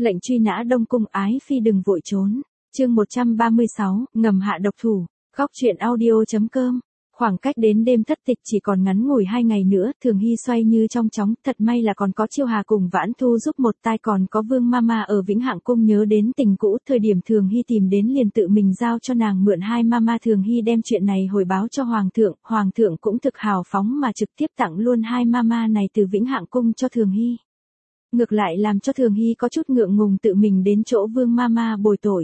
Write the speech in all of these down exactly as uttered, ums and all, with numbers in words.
Lệnh truy nã Đông Cung, ái phi đừng vội trốn. Chương một trăm ba mươi sáu, ngầm hạ độc thủ. Góc truyện audio chấm com. Khoảng cách đến đêm thất tịch chỉ còn ngắn ngủi hai ngày nữa, Thường Hy xoay như trong chóng, thật may là còn có Chiêu Hà cùng Vãn Thu giúp một tay, còn có Vương Mama ở Vĩnh Hạng Cung nhớ đến tình cũ, thời điểm Thường Hy tìm đến liền tự mình giao cho nàng mượn hai mama. Thường Hy đem chuyện này hồi báo cho Hoàng thượng, Hoàng thượng cũng thực hào phóng mà trực tiếp tặng luôn hai mama này từ Vĩnh Hạng Cung cho Thường Hy. Ngược lại làm cho Thường Hy có chút ngượng ngùng tự mình đến chỗ Vương Mama bồi tội.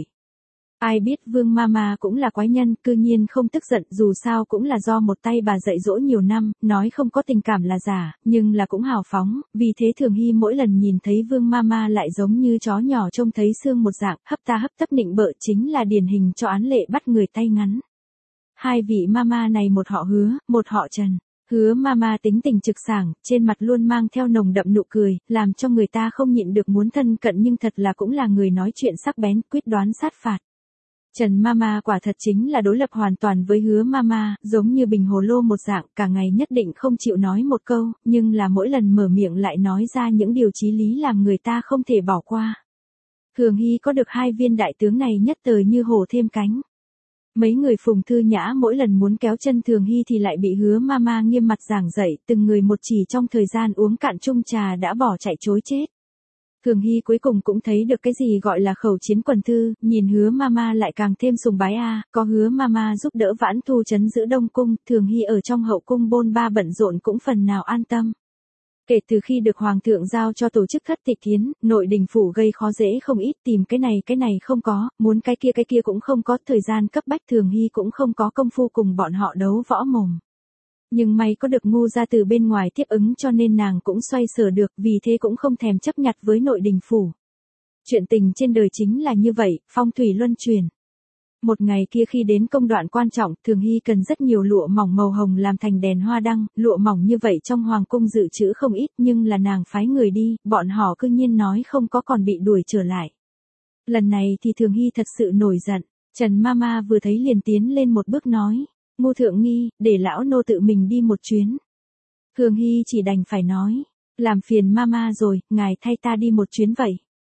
Ai biết Vương Mama cũng là quái nhân, cư nhiên không tức giận, dù sao cũng là do một tay bà dạy dỗ nhiều năm, nói không có tình cảm là giả, nhưng là cũng hào phóng, vì thế Thường Hy mỗi lần nhìn thấy Vương Mama lại giống như chó nhỏ trông thấy xương một dạng, hấp ta hấp tấp nịnh bợ, chính là điển hình cho án lệ bắt người tay ngắn. Hai vị Mama này một họ Hứa, một họ Trần. Hứa Mama tính tình trực sảng, trên mặt luôn mang theo nồng đậm nụ cười, làm cho người ta không nhịn được muốn thân cận, nhưng thật là cũng là người nói chuyện sắc bén, quyết đoán sát phạt. Trần Mama quả thật chính là đối lập hoàn toàn với Hứa Mama, giống như bình hồ lô một dạng, cả ngày nhất định không chịu nói một câu, nhưng là mỗi lần mở miệng lại nói ra những điều chí lý làm người ta không thể bỏ qua. Thường Hy có được hai viên đại tướng này nhất thời như hổ thêm cánh. Mấy người Phùng Thư Nhã mỗi lần muốn kéo chân Thường Hy thì lại bị Hứa Mama nghiêm mặt giảng dạy, từng người một chỉ trong thời gian uống cạn chung trà đã bỏ chạy trối chết. Thường Hy cuối cùng cũng thấy được cái gì gọi là khẩu chiến quần thư, nhìn Hứa Mama lại càng thêm sùng bái a, à, có Hứa Mama giúp đỡ Vãn Thu trấn giữ Đông Cung, Thường Hy ở trong hậu cung bôn ba bận rộn cũng phần nào an tâm. Kể từ khi được Hoàng thượng giao cho tổ chức khất tịch thiến, nội đình phủ gây khó dễ không ít, tìm cái này cái này không có, muốn cái kia cái kia cũng không có, thời gian cấp bách Thường Hy cũng không có công phu cùng bọn họ đấu võ mồm. Nhưng may có được Ngu gia từ bên ngoài tiếp ứng cho nên nàng cũng xoay sở được, vì thế cũng không thèm chấp nhặt với nội đình phủ. Chuyện tình trên đời chính là như vậy, phong thủy luân chuyển. Một ngày kia khi đến công đoạn quan trọng, Thường Hy cần rất nhiều lụa mỏng màu hồng làm thành đèn hoa đăng, lụa mỏng như vậy trong hoàng cung dự trữ không ít, nhưng là nàng phái người đi, bọn họ cư nhiên nói không có, còn bị đuổi trở lại. Lần này thì Thường Hy thật sự nổi giận, Trần Mama vừa thấy liền tiến lên một bước nói, Ngô thượng nghi, để lão nô tự mình đi một chuyến. Thường Hy chỉ đành phải nói, làm phiền Mama rồi, ngài thay ta đi một chuyến vậy.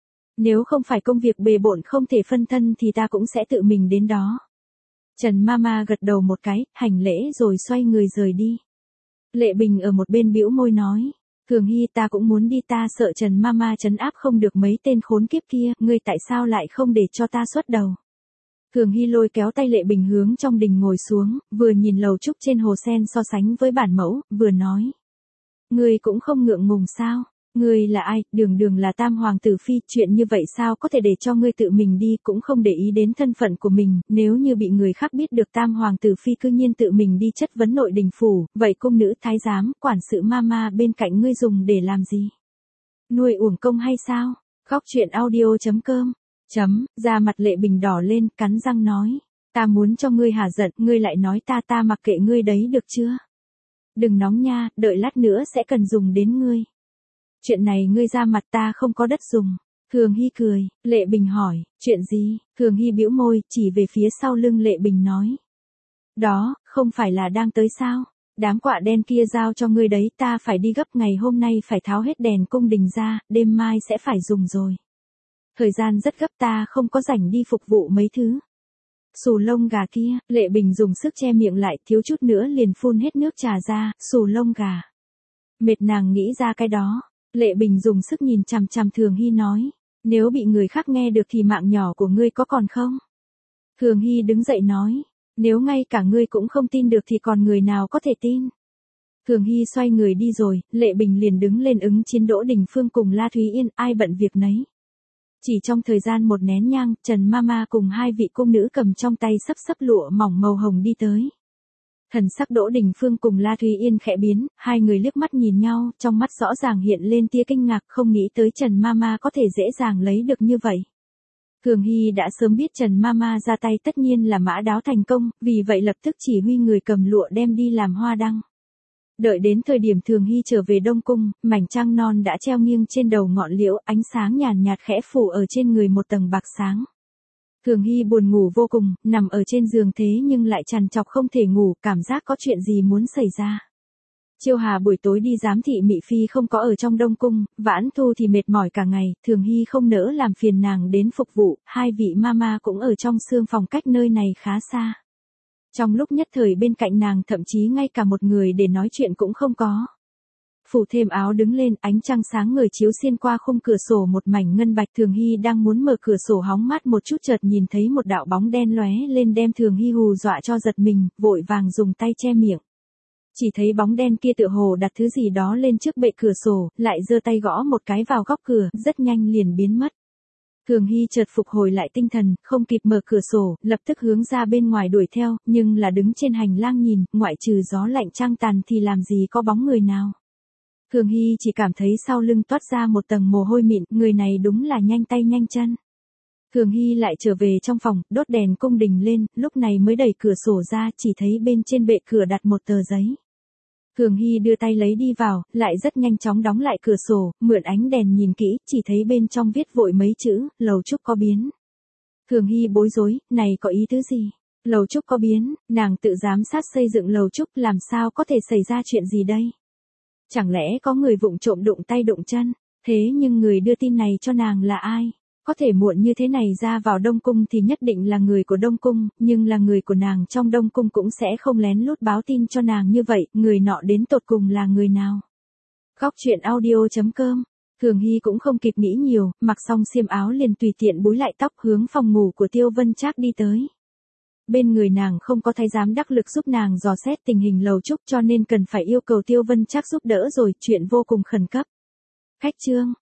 Nếu không phải công việc bề bộn không thể phân thân thì ta cũng sẽ tự mình đến đó. Trần Mama gật đầu một cái, hành lễ rồi xoay người rời đi. Lệ Bình ở một bên bĩu môi nói, Thường Hy ta cũng muốn đi, ta sợ Trần Mama trấn áp không được mấy tên khốn kiếp kia, ngươi tại sao lại không để cho ta xuất đầu. Thường Hy lôi kéo tay Lệ Bình hướng trong đình ngồi xuống, vừa nhìn lầu trúc trên hồ sen so sánh với bản mẫu, vừa nói. Ngươi cũng không ngượng ngùng sao? Ngươi là ai, đường đường là tam hoàng tử phi, chuyện như vậy sao có thể để cho ngươi tự mình đi, cũng không để ý đến thân phận của mình, nếu như bị người khác biết được tam hoàng tử phi cư nhiên tự mình đi chất vấn nội đình phủ, vậy cung nữ thái giám, quản sự Mama bên cạnh ngươi dùng để làm gì? Nuôi uổng công hay sao? Góc truyện audio chấm com. Chấm, da mặt Lệ Bình đỏ lên, cắn răng nói, ta muốn cho ngươi hả giận, ngươi lại nói ta ta mặc kệ ngươi đấy được chưa? Đừng nóng nha, đợi lát nữa sẽ cần dùng đến ngươi. Chuyện này ngươi ra mặt, ta không có đất dùng. Thường Hy cười, Lệ Bình hỏi, chuyện gì? Thường Hy bĩu môi, chỉ về phía sau lưng Lệ Bình nói. Đó, không phải là đang tới sao? Đám quạ đen kia giao cho ngươi đấy, ta phải đi gấp, ngày hôm nay phải tháo hết đèn cung đình ra, đêm mai sẽ phải dùng rồi. Thời gian rất gấp, ta không có rảnh đi phục vụ mấy thứ. Xù lông gà kia, Lệ Bình dùng sức che miệng lại, thiếu chút nữa liền phun hết nước trà ra, xù lông gà. Mệt nàng nghĩ ra cái đó. Lệ Bình dùng sức nhìn chằm chằm Thường Hy nói, nếu bị người khác nghe được thì mạng nhỏ của ngươi có còn không? Thường Hy đứng dậy nói, nếu ngay cả ngươi cũng không tin được thì còn người nào có thể tin? Thường Hy xoay người đi rồi, Lệ Bình liền đứng lên ứng chiến Đỗ Đình Phương cùng La Thúy Yên, ai bận việc nấy. Chỉ trong thời gian một nén nhang, Trần Mama cùng hai vị cung nữ cầm trong tay sấp sấp lụa mỏng màu hồng đi tới. Thần sắc Đỗ Đình Phương cùng La Thúy Yên khẽ biến, hai người liếc mắt nhìn nhau, trong mắt rõ ràng hiện lên tia kinh ngạc, không nghĩ tới Trần Mama có thể dễ dàng lấy được như vậy. Thường Hy đã sớm biết Trần Mama ra tay tất nhiên là mã đáo thành công, vì vậy lập tức chỉ huy người cầm lụa đem đi làm hoa đăng. Đợi đến thời điểm Thường Hy trở về Đông Cung, mảnh trăng non đã treo nghiêng trên đầu ngọn liễu, ánh sáng nhàn nhạt khẽ phủ ở trên người một tầng bạc sáng. Thường Hy buồn ngủ vô cùng, nằm ở trên giường thế nhưng lại trằn trọc không thể ngủ, cảm giác có chuyện gì muốn xảy ra. Chiêu Hà buổi tối đi giám thị Mị Phi không có ở trong Đông Cung, Vãn Thu thì mệt mỏi cả ngày, Thường Hy không nỡ làm phiền nàng đến phục vụ, hai vị mama cũng ở trong sương phòng cách nơi này khá xa. Trong lúc nhất thời bên cạnh nàng thậm chí ngay cả một người để nói chuyện cũng không có. Phủ thêm áo đứng lên, ánh trăng sáng ngời chiếu xuyên qua khung cửa sổ một mảnh ngân bạch. Thường Hy đang muốn mở cửa sổ hóng mát một chút chợt nhìn thấy một đạo bóng đen lóe lên đem Thường Hy hù dọa cho giật mình, vội vàng dùng tay che miệng. Chỉ thấy bóng đen kia tựa hồ đặt thứ gì đó lên trước bệ cửa sổ, lại giơ tay gõ một cái vào góc cửa, rất nhanh liền biến mất. Thường Hy chợt phục hồi lại tinh thần, không kịp mở cửa sổ, lập tức hướng ra bên ngoài đuổi theo, nhưng là đứng trên hành lang nhìn, ngoại trừ gió lạnh trăng tàn thì làm gì có bóng người nào. Thường Hy chỉ cảm thấy sau lưng toát ra một tầng mồ hôi mịn, người này đúng là nhanh tay nhanh chân. Thường Hy lại trở về trong phòng, đốt đèn cung đình lên, lúc này mới đẩy cửa sổ ra, chỉ thấy bên trên bệ cửa đặt một tờ giấy. Thường Hy đưa tay lấy đi vào, lại rất nhanh chóng đóng lại cửa sổ, mượn ánh đèn nhìn kỹ, chỉ thấy bên trong viết vội mấy chữ, lầu trúc có biến. Thường Hy bối rối, này có ý tứ gì? Lầu trúc có biến, nàng tự giám sát xây dựng lầu trúc làm sao có thể xảy ra chuyện gì đây? Chẳng lẽ có người vụng trộm đụng tay đụng chân? Thế nhưng người đưa tin này cho nàng là ai? Có thể muộn như thế này ra vào Đông Cung thì nhất định là người của Đông Cung, nhưng là người của nàng trong Đông Cung cũng sẽ không lén lút báo tin cho nàng như vậy, người nọ đến tột cùng là người nào? Góc truyện audio chấm com. Thường Hy cũng không kịp nghĩ nhiều, mặc xong xiêm áo liền tùy tiện búi lại tóc hướng phòng ngủ của Tiêu Vân Trác đi tới. Bên người nàng không có thái giám đắc lực giúp nàng dò xét tình hình lầu trúc cho nên cần phải yêu cầu Tiêu Vân Trác giúp đỡ rồi, chuyện vô cùng khẩn cấp. Khách trương,